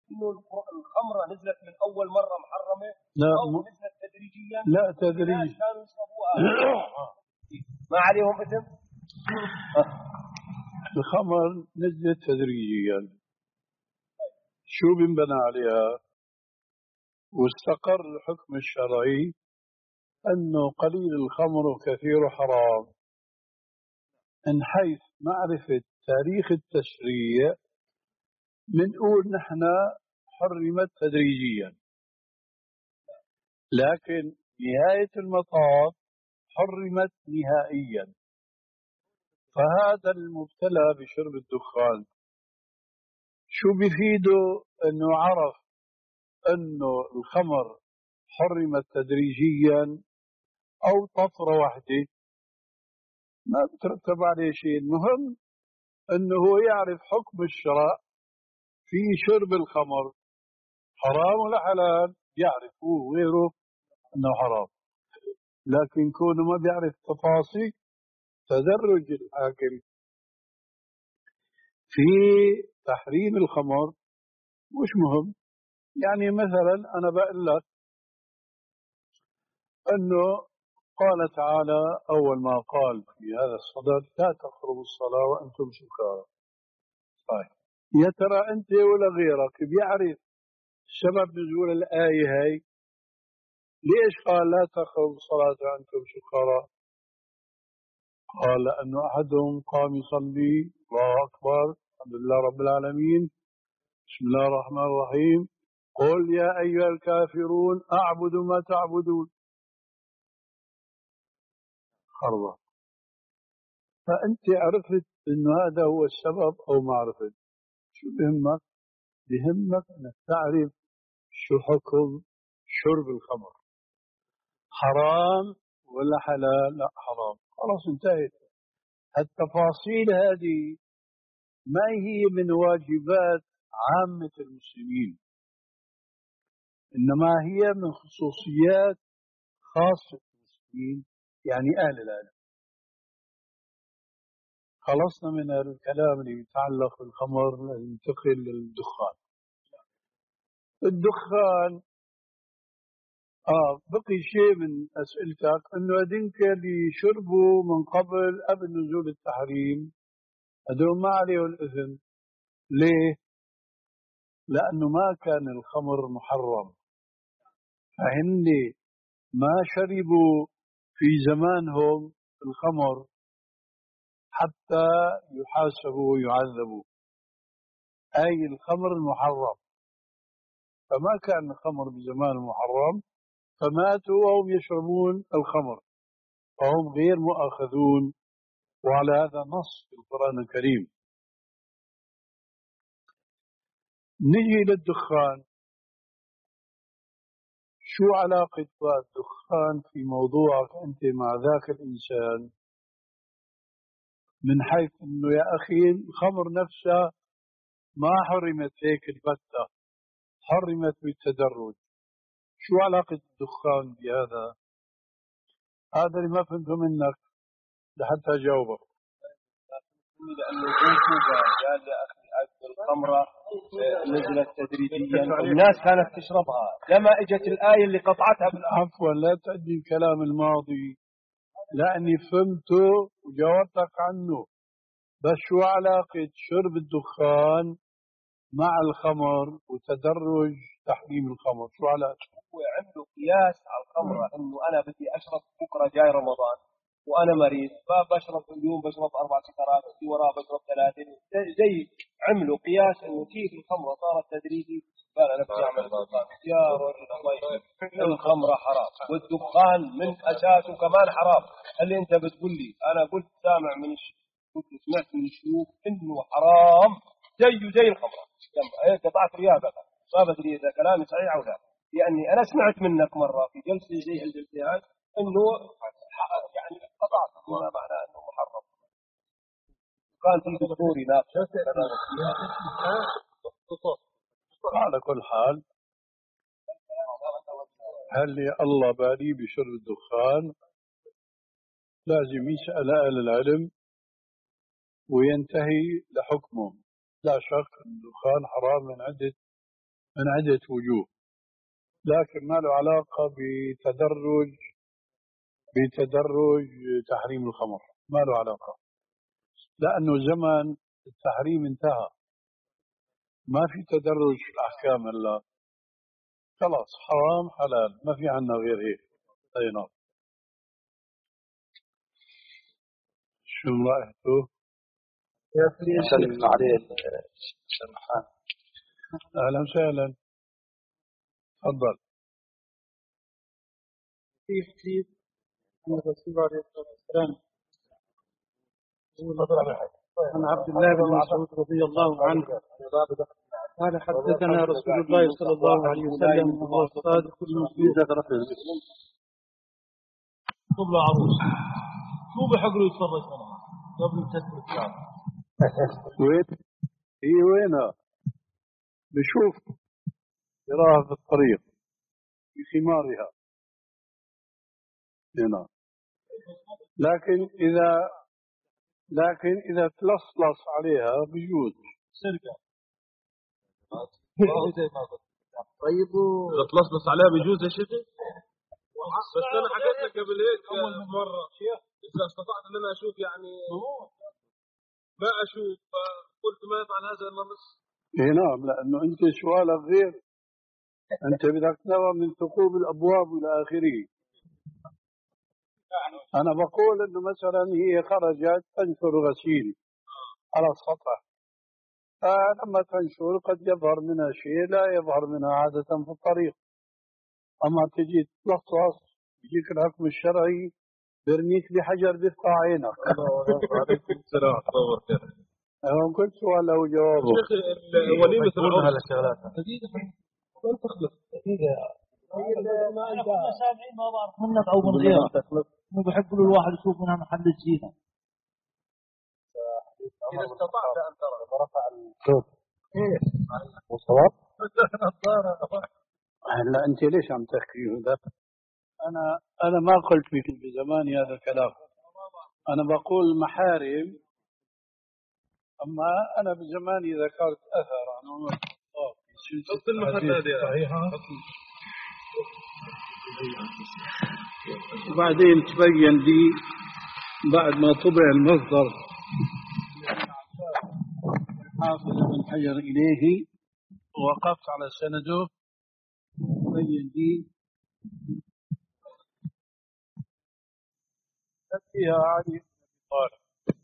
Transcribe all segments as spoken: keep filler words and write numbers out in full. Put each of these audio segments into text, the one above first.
إنه الخمرة نزلت من أول مرة محرمة لا أو م... نزلت تدريجيا؟ لا تدريج كانوا يشربوها ما عليهم إثم؟ الخمر نزلت تدريجيا، شو بنبنى عليها؟ واستقر الحكم الشرعي أنه قليل الخمر وكثير حرام من حيث معرفة تاريخ التشريع. منقول نحن حرمت تدريجيا، لكن نهاية المطاف حرمت نهائيا. فهذا المبتلى بشرب الدخان شو بفيده؟ أنه عرف أنه الخمر حرمت تدريجيا أو طفرة واحدة ما بترتب عليه شيء. المهم أنه هو يعرف حكم الشرع في شرب الخمر، حرام ولا حلال، يعرف هو وغيره أنه حرام. لكن كونه ما بيعرف تفاصيل، تدرج الحاكم في تحريم الخمر مش مهم. يعني مثلا أنا بقول لك أنه قال تعالى أول ما قال في هذا الصدد لا تقربوا الصلاة وأنتم سكارى. طيب يا ترى أنت ولا غيرك بيعرف سبب نزول الآية هاي؟ ليش قال لا تقربوا الصلاة وأنتم سكارى؟ قال لأنه أحدهم قام يصلي الله أكبر الحمد لله رب العالمين بسم الله الرحمن الرحيم قل يا أيها الكافرون أعبد ما تعبدون، خربا. فأنت عرفت أنه هذا هو السبب أو ما عرفت، شو بهمك؟ بهمك أنك تعرف شو حكم شرب الخمر، حرام ولا حلال؟ لا حرام، خلاص انتهت. التفاصيل هذه ما هي من واجبات عامة المسلمين، إنما هي من خصوصيات خاصة المسلمين، يعني أهل العلم. خلصنا من الكلام اللي يتعلق بالخمر، ننتقل للدخان. الدخان آه بقي شيء من أسئلتك، أنه هذينك اللي شربوا من قبل قبل نزول التحريم هذول ما عليهم الإثم. ليه؟ لأنه ما كان الخمر محرم، فهن ما شربوا في زمانهم الخمر حتى يحاسبوا ويعذبوا، أي الخمر المحرم. فما كان الخمر بزمان المحرم فماتوا وهم يشربون الخمر، فهم غير مؤاخذون، وعلى هذا نص في القرآن الكريم. نجي للدخان. شو علاقة الدخان في موضوعك أنت مع ذاك الإنسان؟ من حيث أنه يا أخي الخمر نفسها ما حرمت هيك البتة، حرمت بالتدرج. شو علاقة الدخان بهذا؟ هذا اللي ما فهمته منك لحتى أجاوبك. لأنه قال يا أخي الخمرة نزلت تدريجيا والناس كانت تشربها لما اجت الآية اللي قطعتها بالأرض. عفوا لا تأدي الكلام الماضي، لأني فهمته وجاوبتك عنه. بس شو علاقة شرب الدخان مع الخمر وتدرج تحريم الخمر؟ شو علاقة؟ هو عنده قياس على الخمرة انه انا بدي اشرب بكره جاي رمضان وانا مريض فبشرب اليوم بشرب اربع سكرات في وراه بشرب ثلاثه، زي عملوا قياس انه كيف الخمره صارت تدريجي. قال انا بدي اعمل الدخان يا رجل الله يخليك، الخمره حرام والدخان من اساسه كمان حرام. اللي انت بتقول لي انا قلت سامع من الشيخ، قلت سمعت من الشيوخ انه حرام زيه زي الخمره. هيك قطعت رياضك ما بدري اذا كلامي صحيح او لا، لاني انا سمعت منك مره في جلسه زي الجلسات انه يعني قطعت بما معناه انه محرم. كان في دكتور يناقش. على كل حال هل الله بالي بشرب الدخان؟ لازم يسأل أهل العلم وينتهي لحكمه. لا شك أن الدخان حرام من عدة من عدة وجوه، لكن ما له علاقة بتدرج بتدرج تحريم الخمر، ما له علاقة، لأنه زمن التحريم انتهى، ما في تدرج في الأحكام إلا خلاص حرام حلال، ما في عنا غير هيك. أي نعم. شو رأيته؟ سلم عليه السمحان. أهلا وسهلا، تفضل. في حديث عن الرسول عليه الصلاة والسلام عن عبد الله بن مسعود رضي الله عنه قال حدثنا رسول الله صلى الله عليه وسلم وهو الصادق المصدوق قبل عروس شو بحق له يتفرج منها قبل تسلم الكعب؟ وين هي وينها؟ بشوف يراها في الطريق في ثمارها هنا، لكن إذا لكن إذا تلصلص عليها بيجوز سرقة. طيب إذا تلصلص عليها بيجوز يا شيخي؟ بس أنا حكيت لك قبل هيك مرة إذا استطعت أن أنا أشوف يعني ما أشوف، فقلت ما يفعل هذا إلا نص. إيه نعم، لأنه أنت سؤالك غير، أنت بدك ترى من ثقوب الأبواب إلى آخره. أنا بقول إنه مثلا هي خرجت تنشر غسيل على السطح، فلما تنشر قد يظهر منها شيء لا يظهر منها عادة في الطريق، أما تجي تلصص يجيك الحكم الشرعي برميك بحجر بيقطع عينك. عليكم السلام ورحمة الله. أنا كل سؤال له جواب. شيخ وليمة العرس على الشغلات دقيقة ما تخلص دقيقة. أنا كنا سامعين ما بعرف منك أو من غيرك إنه بحب له الواحد يشوف منها محل الزينة. إذا استطعت أن ترى رفع الصوت إيه وصواب. هلا أنت ليش عم تحكي هذا؟ أنا أنا ما قلت في زماني هذا الكلام، أنا بقول محارم، أما أنا بزماني ذكرت أثر عن عمر الخطاب في المحل هذه صحيحة، وبعدين تبين لي بعد ما طبع المصدر حافظ بن حجر إليه ووقفت على سنده، تبين لي فيها علي بن أبي طالب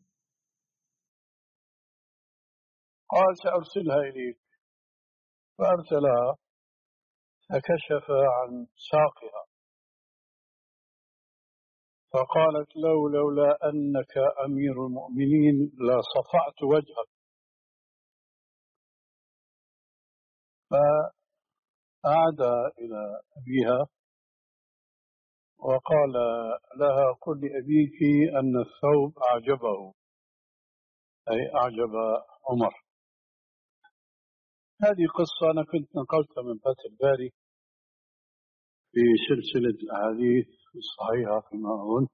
قال سأرسلها إليك، فأرسلها فكشف عن ساقها فقالت له لولا أنك أمير المؤمنين لصفعت وجهك. فعاد إلى أبيها وقال لها قل لأبيك أن الثوب أعجبه، أي أعجب عمر. هذه قصة أنا كنت نقلتها من فتح الباري في سلسلة الأحاديث الصحيحة فيما أظن،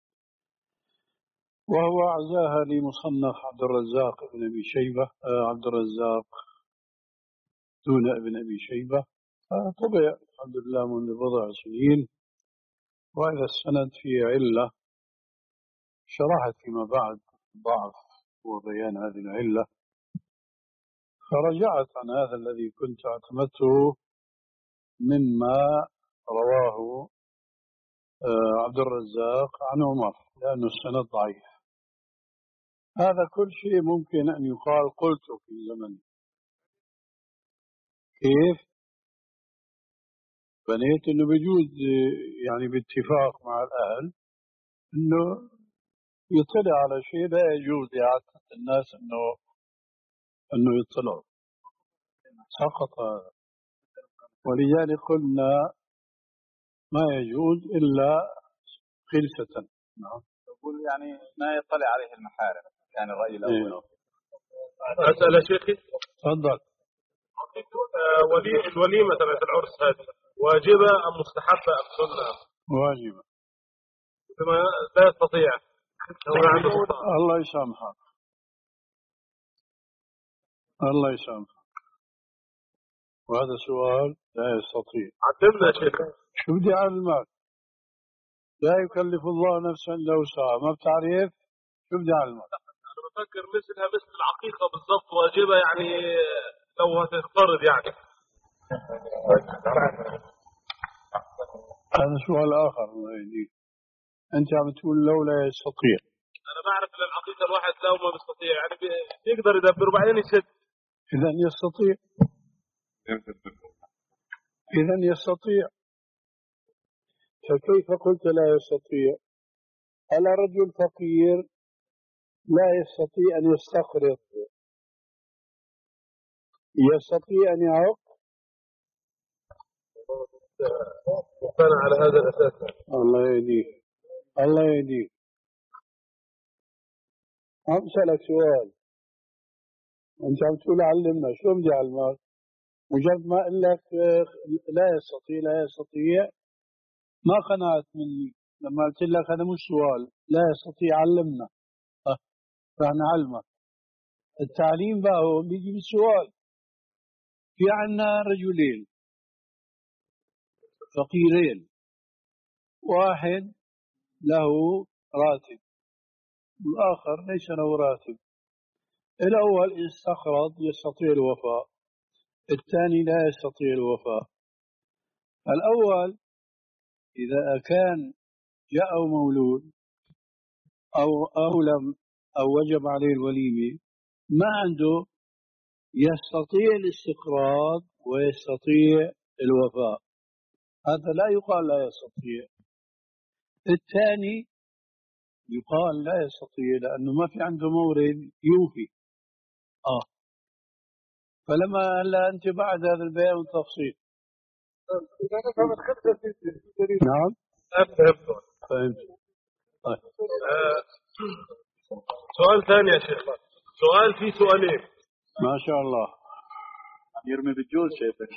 وهو أعزاها لمصنف عبد الرزاق بن أبي شيبة، عبد الرزاق دون ابن أبي شيبة، طبع الحمد لله منذ بضع سنين. وإذا السند فيه علة شرحت فيما بعد ضعف وبيان هذه العلة، فرجعت عن هذا الذي كنت اعتمدته مما رواه عبد الرزاق عن عمر، لأن السند ضعيف. هذا كل شيء ممكن أن يقال قلته في زمن. كيف؟ بنيت أنه بيجوز يعني باتفاق مع الأهل أنه يطلع على شيء لا يجوز لعادة الناس أنه أنه يطلعوا، سقط هذا. ولذلك قلنا ما يجوز إلا خلسة. نعم. يقول يعني ما يطلع عليه المحارم، كان الرأي الأول. إيه. أسأل يا شيخي. تفضل. ولي الوليمة تبعت العرس هذه واجبة أم مستحبة أم سنة؟ واجبة. بما لا يستطيع الله يسامحك، الله يسامحك. وهذا سؤال لا يستطيع. علمنا يا شيخ. شو بدي أعلمك؟ لا يكلف الله نفسا إلا وسعها، ما بتعرف شو بدي أعلمك؟ أنا بفكر مثلها مثل العقيقة بالضبط واجبة يعني لو هتفترض يعني. هذا سؤال آخر الله يهديك. أنت عم تقول لو لا يستطيع. أنا بعرف إن العقيقة الواحد لو ما بيستطيع يعني بيقدر يدبر وبعدين يسد. إذا يستطيع. إذا يستطيع. فكيف قلت لا يستطيع؟ ألا رجل فقير لا يستطيع أن يستقرض، يستطيع أن يعق؟ أنا على هذا الأساس. الله يهديك الله يهديك. عم أسألك سؤال، أنت عم تقول علمنا، شو بدي أعلمك؟ مجرد ما أقول لك لا يستطيع لا يستطيع ما قنعت مني. لما قلت لك هذا مش سؤال، لا يستطيع علمنا، أه رح نعلمك. التعليم بقى هو بيجي بالسؤال. في عنا رجلين فقيرين، واحد له راتب والآخر ليس له راتب. الأول استقرض يستطيع الوفاء، الثاني لا يستطيع الوفاء. الأول إذا كان جاء مولود أو أولم أو وجب عليه الوليمة ما عنده، يستطيع الاستقراض ويستطيع الوفاء، هذا لا يقال لا يستطيع. الثاني يقال لا يستطيع لأنه ما في عنده مورد يوفي. آه فلما هلا أنت بعد هذا البيان والتفصيل. نعم فهمت. فهمت. طيب. آه. سؤال ثاني يا شيخ، سؤال في سؤالين ما شاء الله يرمي بالجوز شايفك.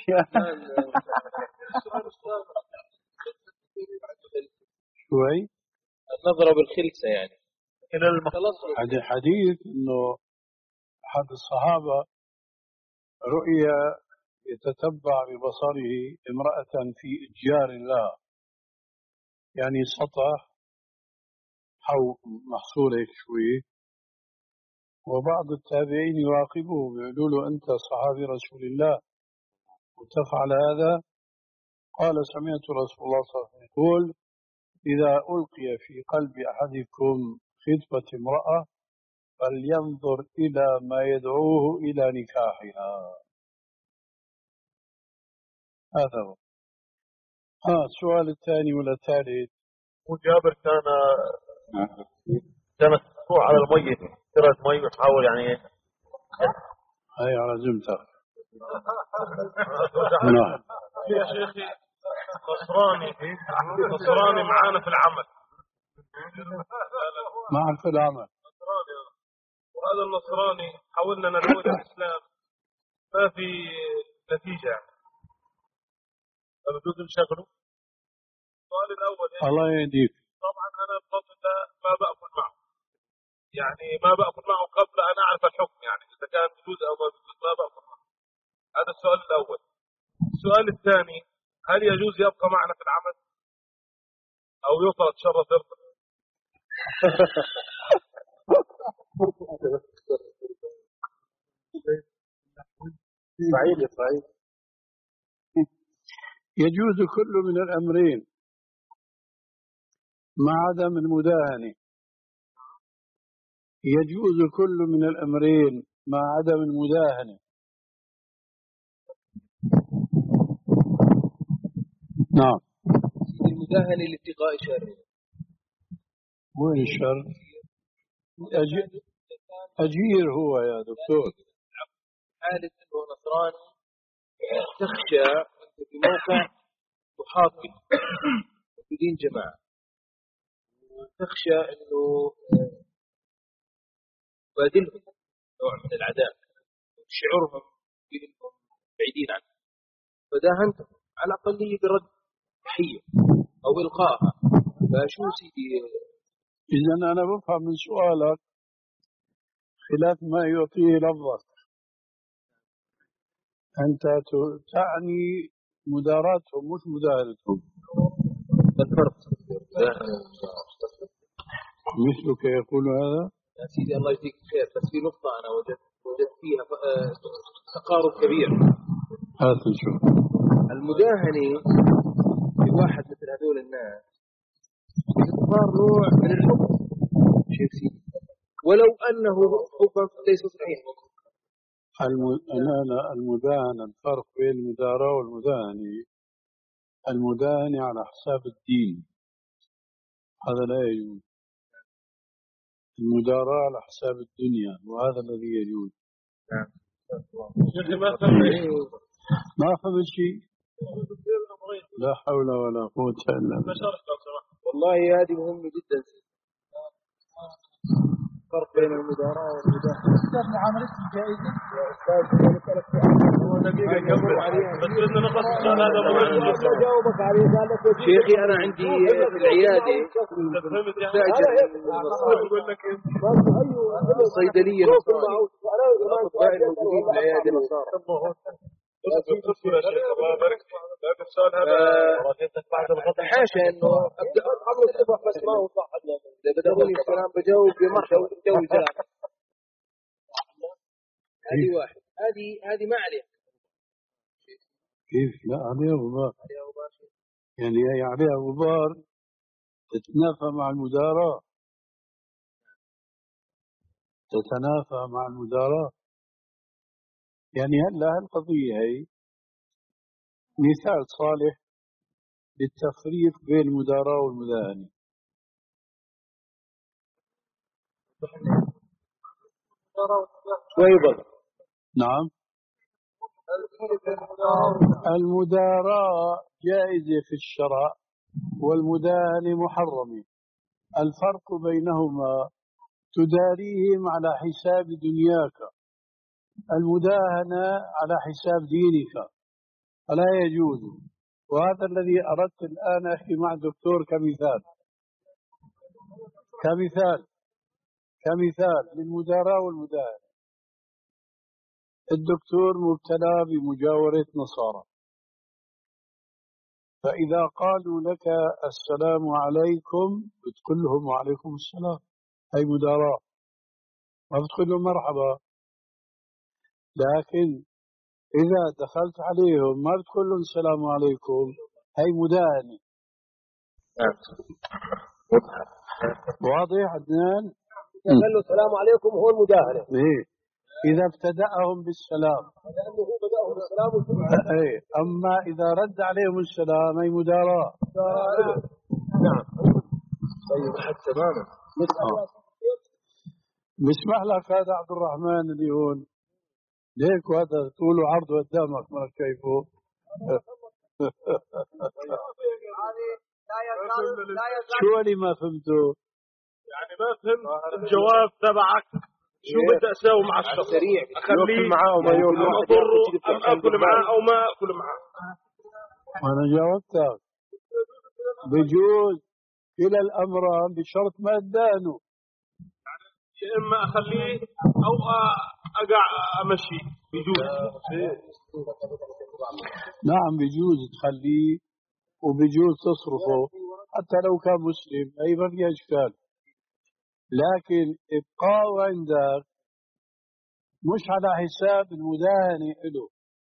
شوي النظرة بالخلسة يعني إلى المخلص. هذا حديث إنه أحد الصحابة رؤيا يتتبع ببصره امرأة في إتجار لها، يعني سطح حو محصول هيك شوي، وبعض التابعين يراقبوه يقولوا له أنت صحابي رسول الله وتفعل هذا؟ قال سمعت رسول الله صلى الله عليه وسلم يقول إذا ألقي في قلب أحدكم خطبة امرأة فلينظر إلى ما يدعوه إلى نكاحها. هذا هو. ها السؤال الثاني ولا الثالث؟ وجابر كان كانت تروح على الميت، ترى مي وتحاول يعني هاي على زمتك. نعم يا شيخي نصراني نصراني معانا في العمل، معك في العمل نصراني، وهذا النصراني حاولنا ندعوه الإسلام ما في نتيجة يعني، فبدون نشغله. السؤال الأول يعني الله يهديك. طبعا أنا بفضل الله ما بأكل معه، يعني ما بأكل معه قبل أن أعرف الحكم، يعني إذا كان بجوز أو ما بجوز ما بأكل معه. هذا السؤال الأول. السؤال الثاني، هل يجوز يبقى معنا في العمل أو يطرد شر ترضى؟ سعيد سعيد. يجوز كل من الأمرين مع عدم المداهنة. يجوز كل من الأمرين مع عدم المداهنة. نعم. المداهنة لاتقاء شر. وين الشر؟ أجير, أجير هو يا دكتور. حالة أنه نصراني تخشى أنت في موقع محاط به بدين جماعة، وتخشى أنه يبادلهم نوع من العداء وتشعرهم بأنهم بعيدين عنه، فداهنتهم على الأقلية برد تحية أو إلقائها. فشو سيدي؟ إذن أنا بفهم من سؤالك خلاف ما يعطيه لفظك. أنت تعني مداراتهم مش مداهنتهم. الفرق مثلك يقول هذا. يا سيدي الله يجزيك خير، بس في نقطة أنا وجدت وجدت فيها تقارب كبير. هات نشوف. المداهنة لواحد مثل هذول الناس باعتبار نوع من الحب شيخ سيدي، ولو أنه حبا ليس صحيحا. المداهنة الفرق بين المداراة والمداهنة، المداهنة على حساب الدين هذا لا يجوز، المداراة على حساب الدنيا وهذا الذي يجوز. نعم. ما فهم شيء. لا حول ولا قوة إلا بالله. والله هذه مهمة جدا، فرق بين المداراة والمداهنة. أستاذ معاملتهم جائزة يا أستاذ أنا بسألك سؤال دقيقة يمر عليها، بس بدنا نخلص السؤال هذا ما جاوبك عليه. قال لك شيخي أنا عندي في العيادة الصيدلية نصارى، الأطباء الموجودين في العيادة نصارى. حاشا انه ابدا اخلص صبح بس ما هو صح. اذا بدأوني السلام بجاوب بمرحبا جوي سلام. هذه واحد، هذه هذه ما عليها. كيف لا عليها غبار؟ يعني هي عليها غبار تتنافى مع المداراة، تتنافى مع المداراة. يعني هلا هالقضية هي مثال صالح للتفريق بين المداراة والمداهنة. ويضل نعم. المداراة جائزة في الشرع والمداهنة محرمة. الفرق بينهما تداريهم على حساب دنياك، المداهنة على حساب دينك فلا يجوز. وهذا الذي أردت الآن أحكي مع الدكتور كمثال كمثال كمثال للمداراة والمداهنة. الدكتور مبتلى بمجاورة نصارى، فإذا قالوا لك السلام عليكم بتقول لهم وعليكم السلام، هي مداراة، ما بتقول لهم مرحبا. لكن إذا دخلت عليهم ما بتقول لهم السلام عليكم، هي مداهنة. واضح عدنان؟ قال له السلام عليكم هو المداهنة. إيه إذا ابتدأهم بالسلام، لأنه هو بدأهم بالسلام. إيه أما إذا رد عليهم السلام هي مداراة. نعم. طيب تماما. بسمح لك هذا عبد الرحمن اللي هون ليك، وهذا طوله وعرضه قدامك ما شايفه. شو اللي ما فهمته؟ يعني ما فهمت الجواب تبعك. شو بدي اسوي مع الشخص؟ سريع اخليه معاه وما ياكل، ام اضره ام اكل معاه او ما اكل معاه. انا جاوبتك بجوز كلا الامران بشرط ما ادانه. يا اما اخليه او اقع امشي بجوز. نعم بجوز تخليه وبجوز تصرفه حتى لو كان مسلم، اي ما في اشكال. لكن ابقاء عندك مش على حساب المداهنة له.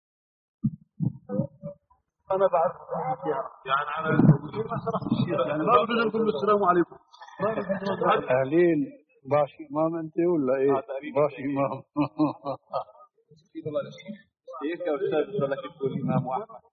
انا بعرف يعني على ما شرحت الشيء، يعني ما بدنا نقول له السلام عليكم. اهلين باش امام انت ولا ايه؟ باش امام. كيف يا استاذ بدك تقول امام واحد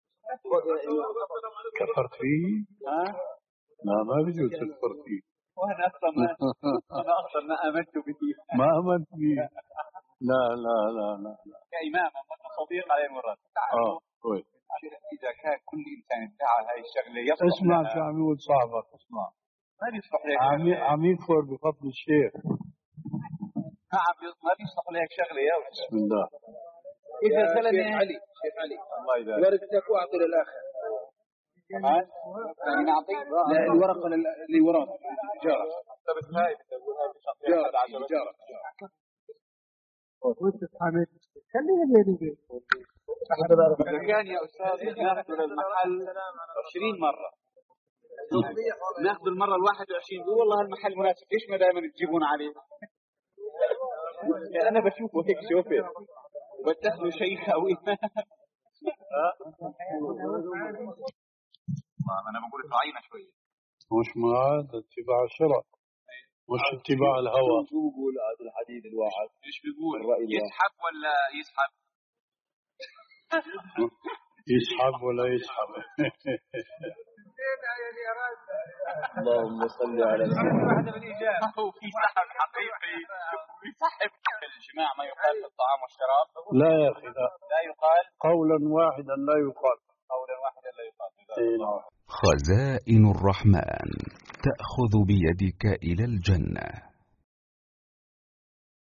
كفرت فيه؟ ها؟ لا ما بيجوز تكفر فيه. وانا اصلا ما انا اصلا ما امنت به. ما امنت به. لا لا لا لا لا. كإمام أنا صديق عليه مرات. اه كويس. إذا كان كل إنسان ادعى هاي الشغلة يصلح. اسمع شو عم يقول صاحبك، اسمع. ما بيصلح لك. عم عم يكفر بفضل الشيخ. نعم ما بيصلح لك شغلة يا ولد. بسم الله. إذا سألني علي شيخ علي الله يبارك. ورقتك وأعطي للآخر. كمان؟ يعني نعطي؟ لا الورقة اللي وراك. جارة. طب هاي بتقول هاي جارة جارة. وانت تحامل خلينا بيني وبينك. كان يا أستاذ ناخذ المحل عشرين مرة، ناخذ المرة الواحد وعشرين والله المحل مناسب، ليش ما دائما تجيبون عليه؟ يعني أنا بشوفه هيك شوفه وبتدخلوا شيء قوي. أنا بقول راعينا شوية، مش معاد اتباع الشرع، مش اتباع الهوى. شو بقول هذا الحديث الواحد؟ ايش بيقول؟ يسحب ولا يسحب؟ يسحب ولا يسحب؟ اللهم صل على سيدنا. هو في سحب حقيقي يسحب الجماع ما يقال في الطعام والشراب؟ لا يا أخي لا. لا يقال قولا واحدا لا يقال. قولا واحدا لا يقال. خزائن الرحمن تأخذ بيدك إلى الجنة.